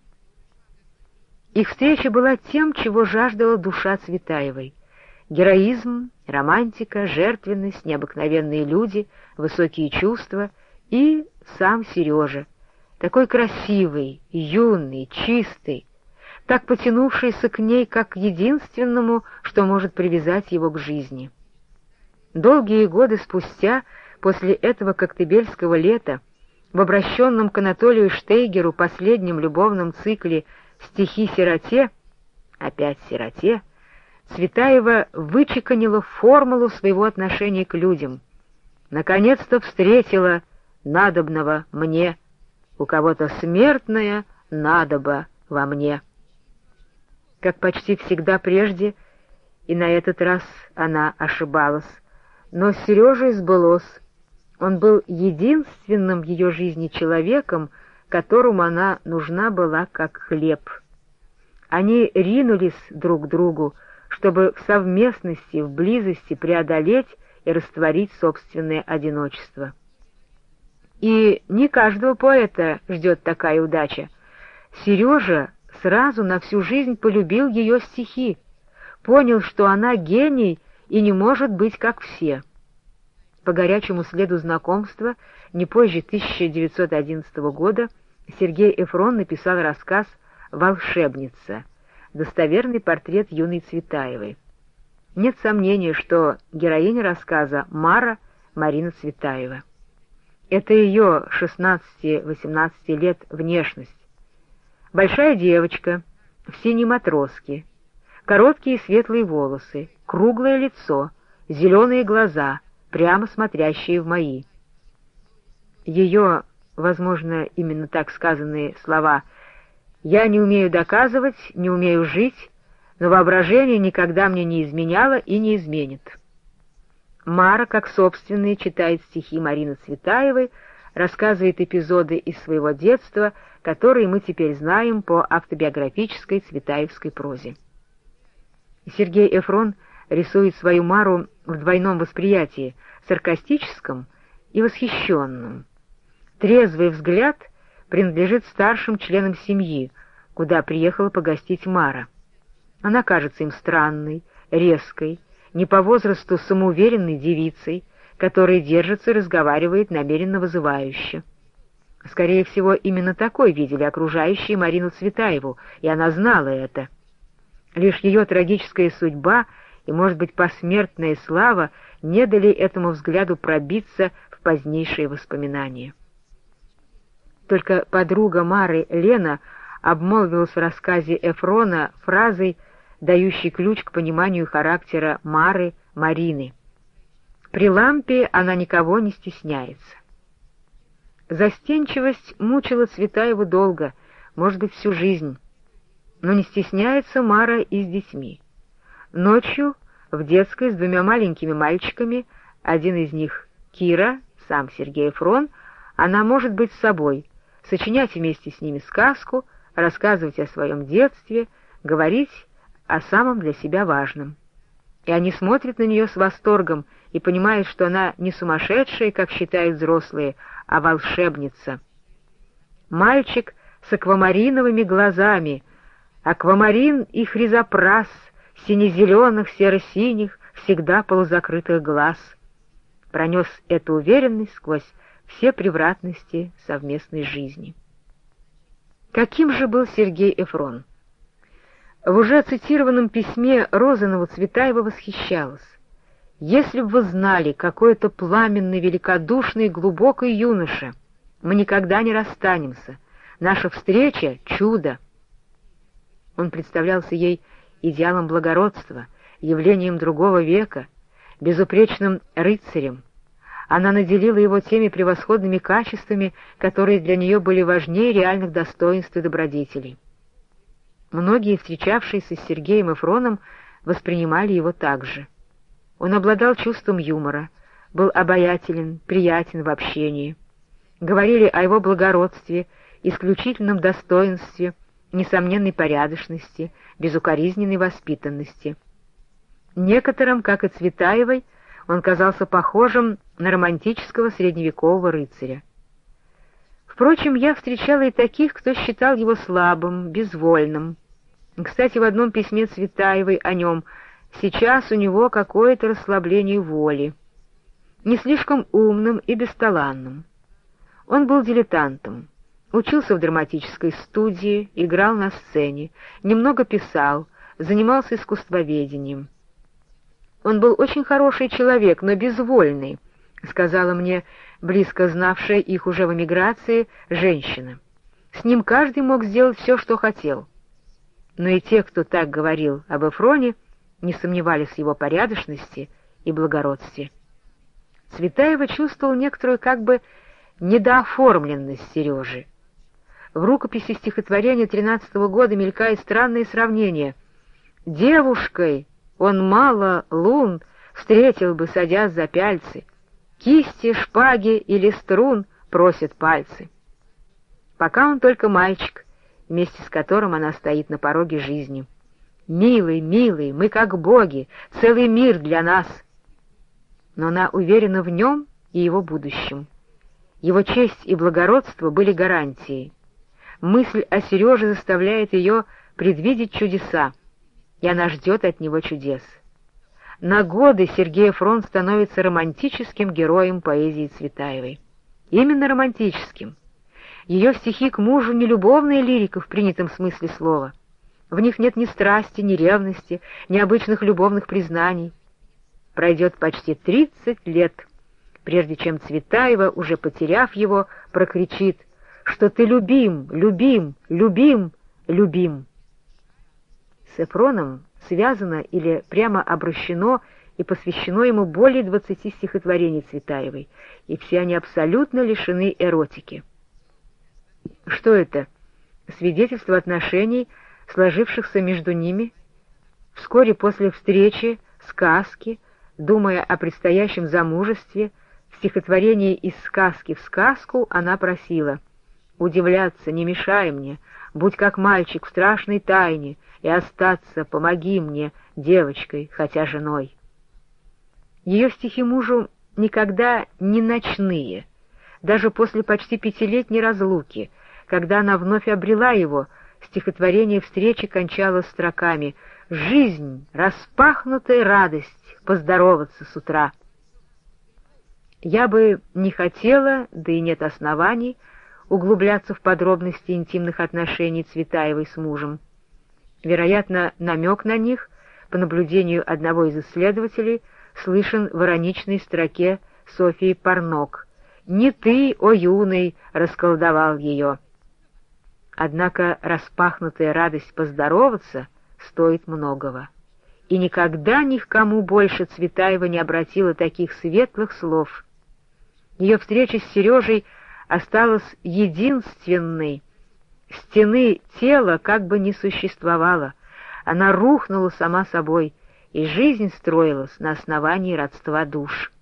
Их встреча была тем, чего жаждала душа Цветаевой. Героизм, романтика, жертвенность, необыкновенные люди, высокие чувства и сам Сережа, такой красивый, юный, чистый, так потянувшийся к ней как к единственному, что может привязать его к жизни. Долгие годы спустя, после этого коктебельского лета, в обращенном к Анатолию Штейгеру последнем любовном цикле «Стихи сироте», опять сироте, Цветаева вычеканила формулу своего отношения к людям. Наконец-то встретила надобного мне, у кого-то смертная надоба во мне. Как почти всегда прежде, и на этот раз она ошибалась, но с Сережей сбылось. Он был единственным в ее жизни человеком, которому она нужна была как хлеб. Они ринулись друг к другу, чтобы в совместности, в близости преодолеть и растворить собственное одиночество. И не каждого поэта ждет такая удача. Сережа сразу на всю жизнь полюбил ее стихи, понял, что она гений и не может быть как все. По горячему следу знакомства не позже тысяча девятьсот одиннадцатого года Сергей Эфрон написал рассказ «Волшебница», достоверный портрет юной Цветаевой. Нет сомнения, что героиня рассказа Мара Марина Цветаева. Это ее шестнадцати-восемнадцати лет внешность. Большая девочка, в синей матроске, короткие светлые волосы, круглое лицо, зеленые глаза, прямо смотрящие в мои. Ее, возможно, именно так сказанные слова «Я не умею доказывать, не умею жить, но воображение никогда мне не изменяло и не изменит». Мара, как собственные, читает стихи Марины Цветаевой, рассказывает эпизоды из своего детства, которые мы теперь знаем по автобиографической цветаевской прозе. Сергей Эфрон рисует свою Мару в двойном восприятии, саркастическом и восхищенном. Трезвый взгляд принадлежит старшим членам семьи, куда приехала погостить Мара. Она кажется им странной, резкой, не по возрасту самоуверенной девицей, которая держится и разговаривает намеренно вызывающе. Скорее всего, именно такой видели окружающие Марину Цветаеву, и она знала это. Лишь ее трагическая судьба и, может быть, посмертная слава не дали этому взгляду пробиться в позднейшие воспоминания. Только подруга Мары, Лена, обмолвилась в рассказе Эфрона фразой, дающей ключ к пониманию характера Мары, Марины. При лампе она никого не стесняется. Застенчивость мучила Цветаеву долго, может быть, всю жизнь. Но не стесняется Мара и с детьми. Ночью в детской с двумя маленькими мальчиками, один из них Кира, сам Сергей Эфрон, она может быть собой, сочинять вместе с ними сказку, рассказывать о своем детстве, говорить о самом для себя важном. И они смотрят на нее с восторгом и понимают, что она не сумасшедшая, как считают взрослые, а волшебница. Мальчик с аквамариновыми глазами, аквамарин и хризопрас, сине-зеленых, серо-синих, всегда полузакрытых глаз, пронес эту уверенность сквозь все превратности совместной жизни. Каким же был Сергей Эфрон? В уже цитированном письме Розанову Цветаева восхищалась. «Если бы вы знали, какой это пламенный, великодушный, глубокий юноша, мы никогда не расстанемся. Наша встреча — чудо». Он представлялся ей идеалом благородства, явлением другого века, безупречным рыцарем. Она наделила его теми превосходными качествами, которые для нее были важнее реальных достоинств и добродетелей. Многие, встречавшиеся с Сергеем Эфроном, воспринимали его так же. Он обладал чувством юмора, был обаятелен, приятен в общении. Говорили о его благородстве, исключительном достоинстве, несомненной порядочности, безукоризненной воспитанности. Некоторым, как и Цветаевой, он казался похожим на романтического средневекового рыцаря. Впрочем, я встречала и таких, кто считал его слабым, безвольным. Кстати, в одном письме Цветаевой о нем «сейчас у него какое-то расслабление воли», не слишком умным и бесталанным. Он был дилетантом, учился в драматической студии, играл на сцене, немного писал, занимался искусствоведением. «Он был очень хороший человек, но безвольный», — сказала мне близко знавшая их уже в эмиграции женщина. «С ним каждый мог сделать все, что хотел». Но и те, кто так говорил об Эфроне, не сомневались в его порядочности и благородстве. Цветаева чувствовал некоторую как бы недооформленность Сережи. В рукописи стихотворения тринадцатого года мелькает странное сравнение. «Девушкой он мало лун встретил бы, садясь за пяльцы. Кисти, шпаги или струн просят пальцы». Пока он только мальчик, вместе с которым она стоит на пороге жизни. «Милый, милый, мы как боги, целый мир для нас!» Но она уверена в нем и его будущем. Его честь и благородство были гарантией. Мысль о Сереже заставляет ее предвидеть чудеса, и она ждет от него чудес. На годы Сергея Фронт становится романтическим героем поэзии Цветаевой. Именно романтическим. Ее стихи к мужу не любовная лирика в принятом смысле слова. В них нет ни страсти, ни ревности, ни обычных любовных признаний. Пройдет почти тридцать лет, прежде чем Цветаева, уже потеряв его, прокричит, что ты любим, любим, любим, любим. С Эфроном связано или прямо обращено и посвящено ему более двадцати стихотворений Цветаевой, и все они абсолютно лишены эротики. Что это? Свидетельство отношений, сложившихся между ними вскоре после встречи, сказки, думая о предстоящем замужестве, в стихотворении «Из сказки в сказку» она просила: «Удивляться не мешай мне, будь как мальчик в страшной тайне, и остаться помоги мне девочкой, хотя женой». Ее стихи мужу никогда не ночные. Даже после почти пятилетней разлуки, когда она вновь обрела его, стихотворение встречи кончалось строками: «Жизнь, распахнутая радость, поздороваться с утра». Я бы не хотела, да и нет оснований, углубляться в подробности интимных отношений Цветаевой с мужем. Вероятно, намек на них, по наблюдению одного из исследователей, слышен в ироничной строке Софии Парнок: «Не ты, о юный, расколдовал ее». Однако распахнутая радость поздороваться стоит многого. И никогда ни к кому больше Цветаева не обратила таких светлых слов. Ее встреча с Сережей осталась единственной. Стены тела как бы не существовало. Она рухнула сама собой, и жизнь строилась на основании родства душ.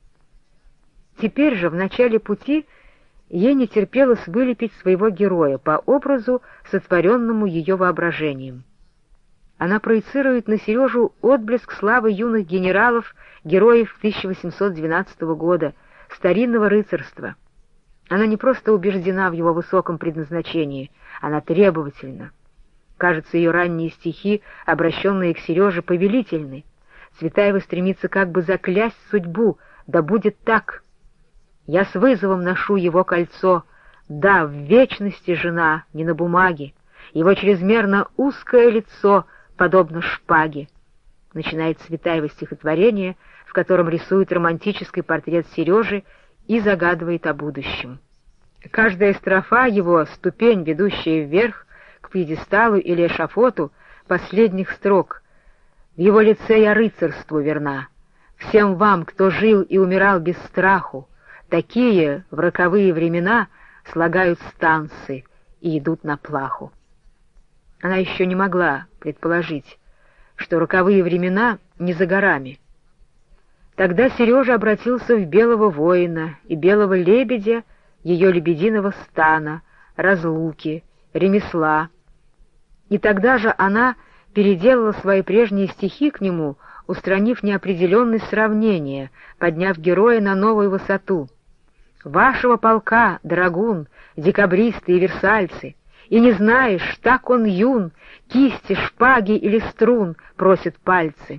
Теперь же, в начале пути, ей не терпелось вылепить своего героя по образу, сотворенному ее воображением. Она проецирует на Сережу отблеск славы юных генералов, героев тысяча восемьсот двенадцатого года, старинного рыцарства. Она не просто убеждена в его высоком предназначении, она требовательна. Кажется, ее ранние стихи, обращенные к Сереже, повелительны. Цветаева стремится как бы заклясть судьбу: «Да будет так! Я с вызовом ношу его кольцо, да, в вечности жена, не на бумаге, его чрезмерно узкое лицо, подобно шпаге». Начинает Цветаева стихотворение, в котором рисует романтический портрет Сережи и загадывает о будущем. Каждая строфа его — ступень, ведущая вверх, к пьедесталу или эшафоту последних строк. В его лице я рыцарству верна. Всем вам, кто жил и умирал без страху, такие в роковые времена слагают станцы и идут на плаху. Она еще не могла предположить, что роковые времена не за горами. Тогда Сережа обратился в белого воина и белого лебедя ее лебединого стана, разлуки, ремесла. И тогда же она переделала свои прежние стихи к нему, устранив неопределенность сравнения, подняв героя на новую высоту. «Вашего полка, драгун, декабристы и версальцы, и не знаешь, так он юн, кисти, шпаги или струн просят пальцы».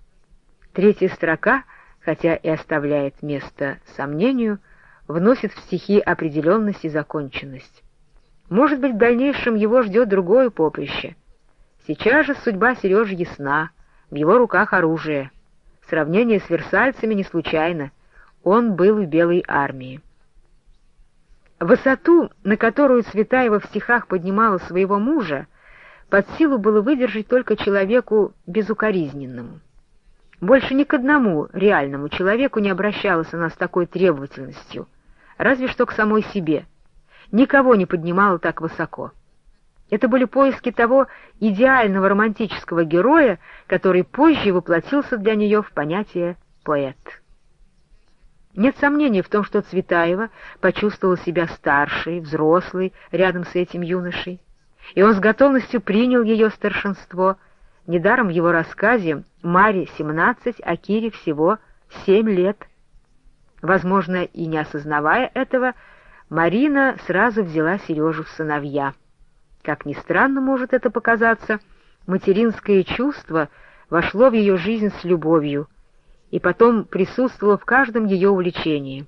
Третья строка, хотя и оставляет место сомнению, вносит в стихи определенность и законченность. Может быть, в дальнейшем его ждет другое поприще. Сейчас же судьба Сережи ясна, в его руках оружие. Сравнение с версальцами не случайно. Он был в Белой армии. Высоту, на которую Цветаева в стихах поднимала своего мужа, под силу было выдержать только человеку безукоризненному. Больше ни к одному реальному человеку не обращалась она с такой требовательностью, разве что к самой себе. Никого не поднимала так высоко. Это были поиски того идеального романтического героя, который позже воплотился для нее в понятие «поэт». Нет сомнений в том, что Цветаева почувствовала себя старшей, взрослой рядом с этим юношей. и он с готовностью принял ее старшинство. Недаром в его рассказе Маре семнадцать, а Кире всего семь лет. Возможно, и не осознавая этого, Марина сразу взяла Сережу в сыновья. Как ни странно может это показаться, материнское чувство вошло в ее жизнь с любовью и потом присутствовало в каждом ее увлечении.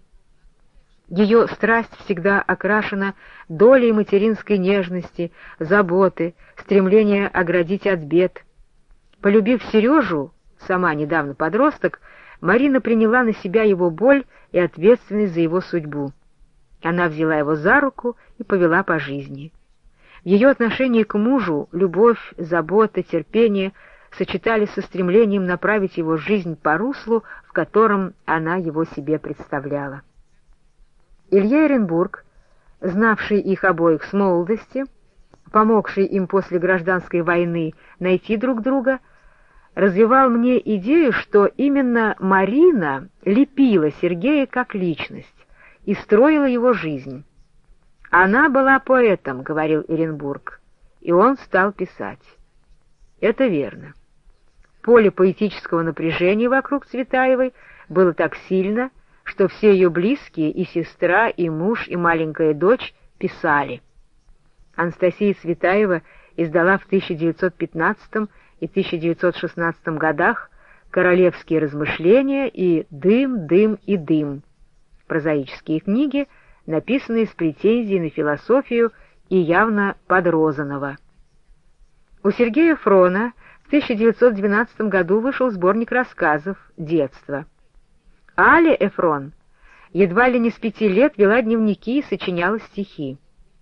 Ее страсть всегда окрашена долей материнской нежности, заботы, стремления оградить от бед. Полюбив Сережу, сама недавно подросток, Марина приняла на себя его боль и ответственность за его судьбу. Она взяла его за руку и повела по жизни. В ее отношении к мужу любовь, забота, терпение сочетались со стремлением направить его жизнь по руслу, в котором она его себе представляла. Илья Эренбург, знавший их обоих с молодости, помогший им после гражданской войны найти друг друга, развивал мне идею, что именно Марина лепила Сергея как личность и строила его жизнь. «Она была поэтом», — говорил Эренбург, и он стал писать. Это верно. Поле поэтического напряжения вокруг Цветаевой было так сильно, что все ее близкие, и сестра, и муж, и маленькая дочь писали. Анастасия Цветаева издала в тысяча девятьсот пятнадцатом и тысяча девятьсот шестнадцатом годах «Королевские размышления» и «Дым, дым и дым» — прозаические книги, написанные с претензией на философию и явно под Розанова. У Сергея Фрона в тысяча девятьсот двенадцатом году вышел сборник рассказов «Детство». Аля Эфрон едва ли не с пяти лет вела дневники и сочиняла стихи.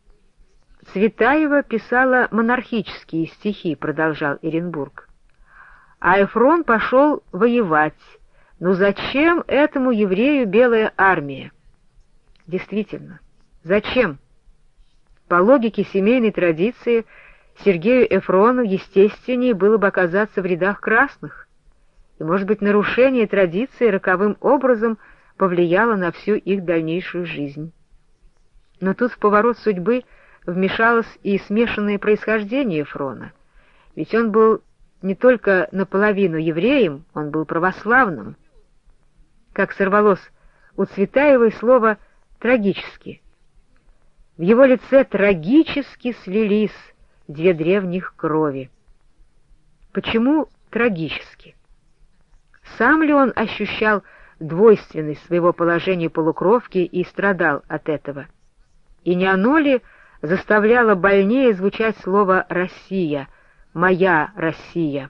Цветаева писала монархические стихи, продолжал Эренбург. А Эфрон пошел воевать. Ну зачем этому еврею белая армия? Действительно, зачем? По логике семейной традиции Сергею Эфрону естественнее было бы оказаться в рядах красных, и, может быть, нарушение традиции роковым образом повлияло на всю их дальнейшую жизнь. Но тут в поворот судьбы вмешалось и смешанное происхождение Эфрона, ведь он был не только наполовину евреем, он был православным. Как сорвалось у Цветаевой слово «трагически». В его лице трагически слились две древних крови. Почему трагически? Сам ли он ощущал двойственность своего положения полукровки и страдал от этого? И не оно ли заставляло больнее звучать слово «Россия», «Моя Россия»?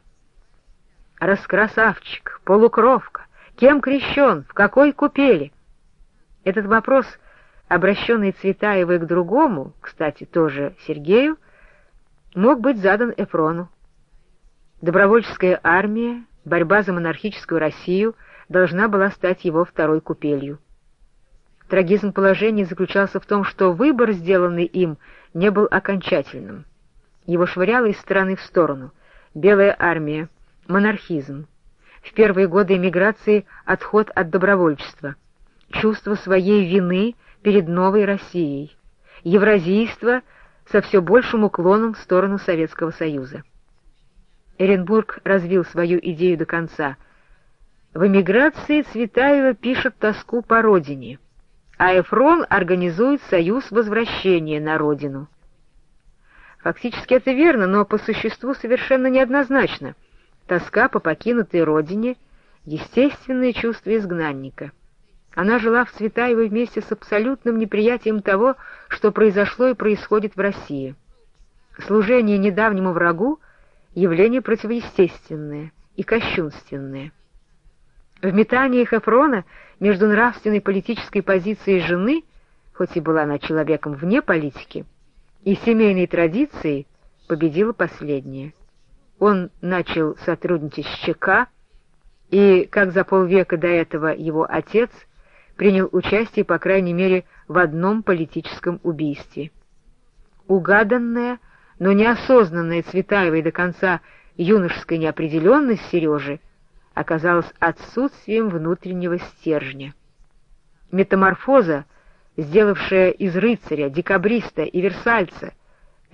Раскрасавчик, полукровка, кем крещен, в какой купели? Этот вопрос, обращенный Цветаевой к другому, кстати, тоже Сергею, мог быть задан Эфрону. Добровольческая армия, борьба за монархическую Россию должна была стать его второй купелью. Трагизм положения заключался в том, что выбор, сделанный им, не был окончательным. Его швыряло из стороны в сторону. Белая армия, монархизм. В первые годы эмиграции отход от добровольчества. Чувство своей вины перед новой Россией. Евразийство со все большим уклоном в сторону Советского Союза. Эренбург развил свою идею до конца. В эмиграции Цветаева пишет тоску по родине, а Эфрон организует союз возвращения на родину. Фактически это верно, но по существу совершенно неоднозначно. Тоска по покинутой родине — естественное чувство изгнанника. Она жила в Цветаевой вместе с абсолютным неприятием того, что произошло и происходит в России. Служение недавнему врагу — явление противоестественное и кощунственное. В метаниях Эфрона между нравственной политической позицией жены, хоть и была она человеком вне политики, и семейной традицией, победила последняя. Он начал сотрудничать с ЧК, и, как за полвека до этого его отец, принял участие, по крайней мере, в одном политическом убийстве. Угаданная, но неосознанная Цветаевой до конца юношеская неопределенность Сережи оказалась отсутствием внутреннего стержня. Метаморфоза, сделавшая из рыцаря, декабриста и версальца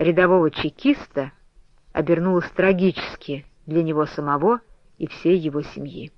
рядового чекиста обернулась трагически для него самого и всей его семьи.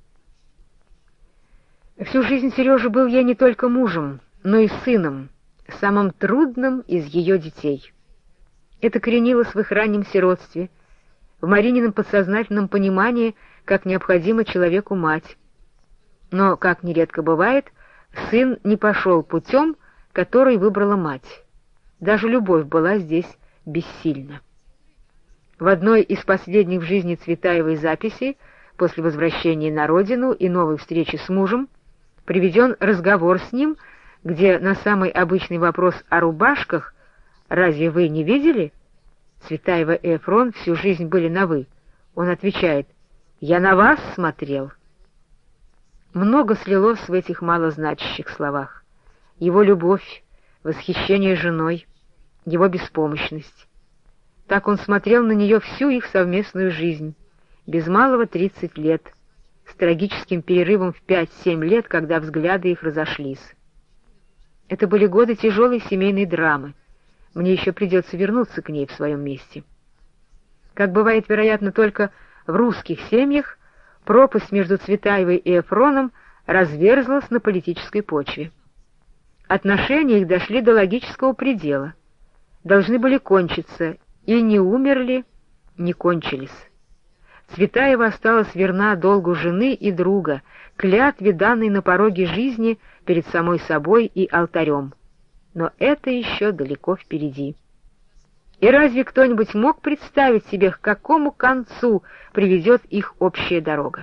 Всю жизнь Сережа был ей не только мужем, но и сыном, самым трудным из ее детей. Это коренилось в их раннем сиротстве, в Маринином подсознательном понимании, как необходима человеку мать. Но, как нередко бывает, сын не пошел путем, который выбрала мать. Даже любовь была здесь бессильна. В одной из последних в жизни Цветаевой записей, после возвращения на родину и новой встречи с мужем, приведен разговор с ним, где на самый обычный вопрос о рубашках «Разве вы не видели?» Цветаева и Эфрон всю жизнь были на «вы». Он отвечает: «Я на вас смотрел». Много слилось в этих малозначащих словах. Его любовь, восхищение женой, его беспомощность. Так он смотрел на нее всю их совместную жизнь, без малого тридцать лет, с трагическим перерывом в пять-семь лет, когда взгляды их разошлись. Это были годы тяжелой семейной драмы. Мне еще придется вернуться к ней в своем месте. Как бывает, вероятно, только в русских семьях, пропасть между Цветаевой и Эфроном разверзлась на политической почве. Отношения их дошли до логического предела, должны были кончиться, и не умерли, не кончились. Цветаева осталась верна долгу жены и друга, клятве, данной на пороге жизни перед самой собой и алтарем. Но это еще далеко впереди. И разве кто-нибудь мог представить себе, к какому концу приведет их общая дорога?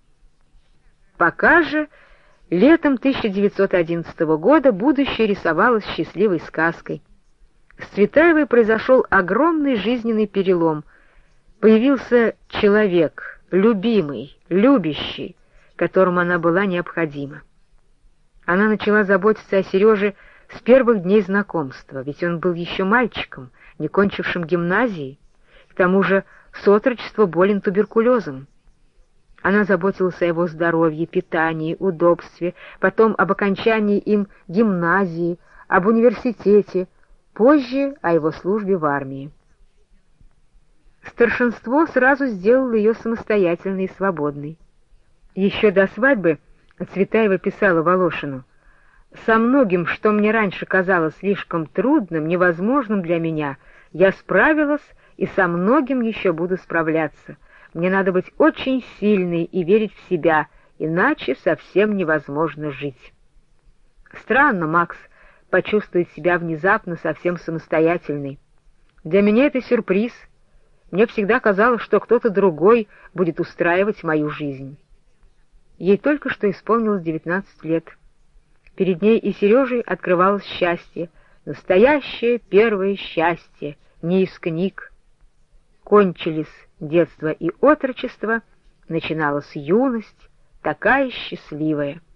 Пока же летом тысяча девятьсот одиннадцатого года будущее рисовалось счастливой сказкой. С Цветаевой произошел огромный жизненный перелом. Появился человек, любимый, любящий, которому она была необходима. Она начала заботиться о Сереже с первых дней знакомства, ведь он был еще мальчиком, не кончившим гимназии, к тому же с отрочества болен туберкулезом. Она заботилась о его здоровье, питании, удобстве, потом об окончании им гимназии, об университете, позже о его службе в армии. Старшинство сразу сделало ее самостоятельной и свободной. Еще до свадьбы Цветаева писала Волошину: «Со многим, что мне раньше казалось слишком трудным, невозможным для меня, я справилась и со многим еще буду справляться. Мне надо быть очень сильной и верить в себя, иначе совсем невозможно жить». Странно, Макс почувствует себя внезапно совсем самостоятельной. Для меня это сюрприз. Мне всегда казалось, что кто-то другой будет устраивать мою жизнь. Ей только что исполнилось девятнадцать лет. Перед ней и Сережей открывалось счастье, настоящее первое счастье, не из книг. Кончились детство и отрочество, начиналась юность, такая счастливая.